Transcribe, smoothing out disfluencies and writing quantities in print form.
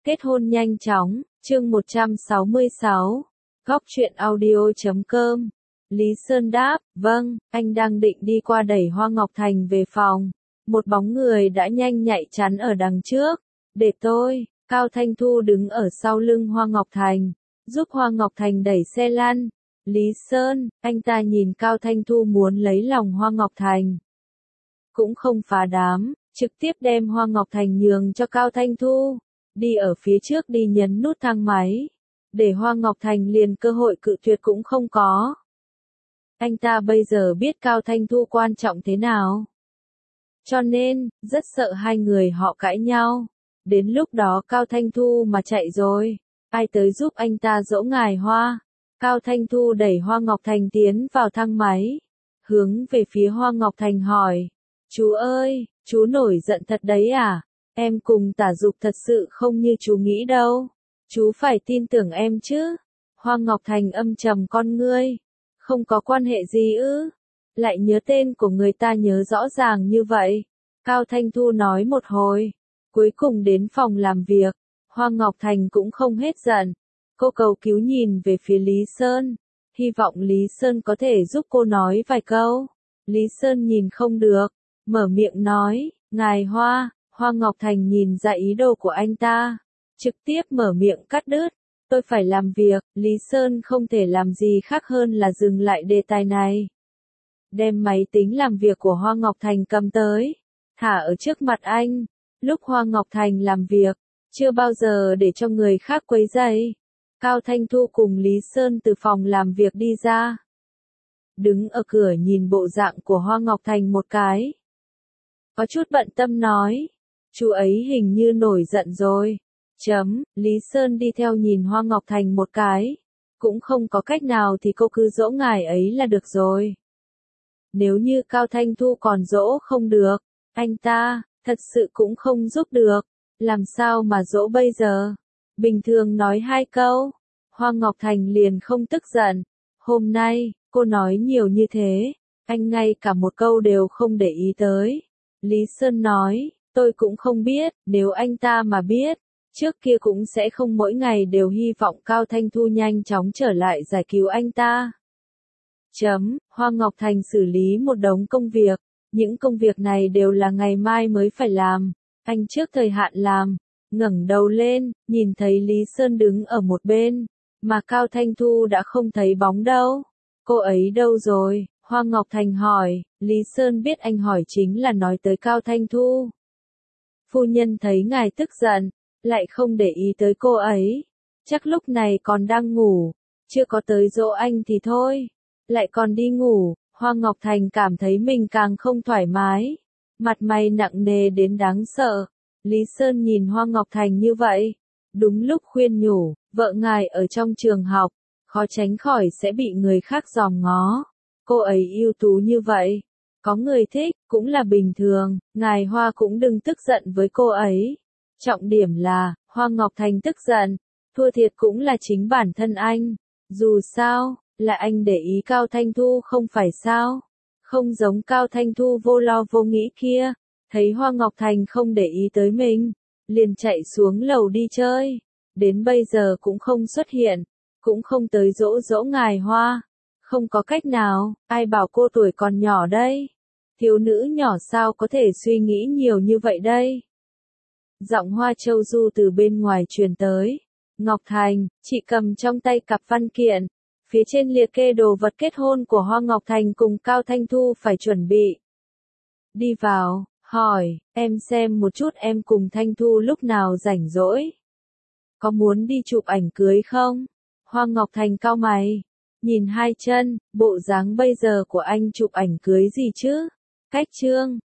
Kết hôn nhanh chóng, chương 166, góc truyện audio.com. Lý Sơn đáp, vâng, anh đang định đi qua đẩy Hoa Ngọc Thành về phòng. Một bóng người đã nhanh nhạy chắn ở đằng trước. Để tôi, Cao Thanh Thu đứng ở sau lưng Hoa Ngọc Thành, giúp Hoa Ngọc Thành đẩy xe lăn. Lý Sơn, anh ta nhìn Cao Thanh Thu muốn lấy lòng Hoa Ngọc Thành. Cũng không phá đám, trực tiếp đem Hoa Ngọc Thành nhường cho Cao Thanh Thu. Đi ở phía trước đi nhấn nút thang máy. Để Hoa Ngọc Thành liền cơ hội cự tuyệt cũng không có. Anh ta bây giờ biết Cao Thanh Thu quan trọng thế nào. Cho nên, rất sợ hai người họ cãi nhau. Đến lúc đó Cao Thanh Thu mà chạy rồi, ai tới giúp anh ta dỗ ngài Hoa. Cao Thanh Thu đẩy Hoa Ngọc Thành tiến vào thang máy. Hướng về phía Hoa Ngọc Thành hỏi. Chú ơi, chú nổi giận thật đấy à? Em cùng Tả Dục thật sự không như chú nghĩ đâu. Chú phải tin tưởng em chứ. Hoa Ngọc Thành âm trầm con ngươi. Không có quan hệ gì ư? Lại nhớ tên của người ta nhớ rõ ràng như vậy. Cao Thanh Thu nói một hồi. Cuối cùng đến phòng làm việc. Hoa Ngọc Thành cũng không hết giận. Cô cầu cứu nhìn về phía Lý Sơn. Hy vọng Lý Sơn có thể giúp cô nói vài câu. Lý Sơn nhìn không được. Mở miệng nói, ngài Hoa. Hoa Ngọc Thành nhìn ra ý đồ của anh ta. Trực tiếp mở miệng cắt đứt. Tôi phải làm việc. Lý Sơn không thể làm gì khác hơn là dừng lại đề tài này. Đem máy tính làm việc của Hoa Ngọc Thành cầm tới. Thả ở trước mặt anh. Lúc Hoa Ngọc Thành làm việc, chưa bao giờ để cho người khác quấy rầy. Cao Thanh Thu cùng Lý Sơn từ phòng làm việc đi ra. Đứng ở cửa nhìn bộ dạng của Hoa Ngọc Thành một cái. Có chút bận tâm nói. Chú ấy hình như nổi giận rồi. Lý Sơn đi theo nhìn Hoa Ngọc Thành một cái. Cũng không có cách nào thì cô cứ dỗ ngài ấy là được rồi. Nếu như Cao Thanh Thu còn dỗ không được, anh ta, thật sự cũng không giúp được. Làm sao mà dỗ bây giờ? Bình thường nói hai câu. Hoa Ngọc Thành liền không tức giận. Hôm nay, cô nói nhiều như thế. Anh ngay cả một câu đều không để ý tới. Lý Sơn nói. Tôi cũng không biết, nếu anh ta mà biết, trước kia cũng sẽ không mỗi ngày đều hy vọng Cao Thanh Thu nhanh chóng trở lại giải cứu anh ta. Hoa Ngọc Thành xử lý một đống công việc, những công việc này đều là ngày mai mới phải làm, anh trước thời hạn làm, ngẩng đầu lên, nhìn thấy Lý Sơn đứng ở một bên, mà Cao Thanh Thu đã không thấy bóng đâu. Cô ấy đâu rồi? Hoa Ngọc Thành hỏi, Lý Sơn biết anh hỏi chính là nói tới Cao Thanh Thu. Phu nhân thấy ngài tức giận, lại không để ý tới cô ấy. Chắc lúc này còn đang ngủ, chưa có tới dỗ anh thì thôi. Lại còn đi ngủ, Hoa Ngọc Thành cảm thấy mình càng không thoải mái. Mặt mày nặng nề đến đáng sợ. Lý Sơn nhìn Hoa Ngọc Thành như vậy. Đúng lúc khuyên nhủ, vợ ngài ở trong trường học, khó tránh khỏi sẽ bị người khác dòm ngó. Cô ấy ưu tú như vậy. Có người thích, cũng là bình thường, ngài Hoa cũng đừng tức giận với cô ấy. Trọng điểm là, Hoa Ngọc Thành tức giận, thua thiệt cũng là chính bản thân anh. Dù sao, là anh để ý Cao Thanh Thu không phải sao? Không giống Cao Thanh Thu vô lo vô nghĩ kia, thấy Hoa Ngọc Thành không để ý tới mình, liền chạy xuống lầu đi chơi. Đến bây giờ cũng không xuất hiện, cũng không tới dỗ dỗ ngài Hoa. Không có cách nào, ai bảo cô tuổi còn nhỏ đây? Thiếu nữ nhỏ sao có thể suy nghĩ nhiều như vậy đây? Giọng Hoa Châu Du từ bên ngoài truyền tới. Ngọc Thành, chị cầm trong tay cặp văn kiện. Phía trên liệt kê đồ vật kết hôn của Hoa Ngọc Thành cùng Cao Thanh Thu phải chuẩn bị. Đi vào, hỏi, em xem một chút em cùng Thanh Thu lúc nào rảnh rỗi. Có muốn đi chụp ảnh cưới không? Hoa Ngọc Thành cau mày. Nhìn hai chân, bộ dáng bây giờ của anh chụp ảnh cưới gì chứ? Cách trương,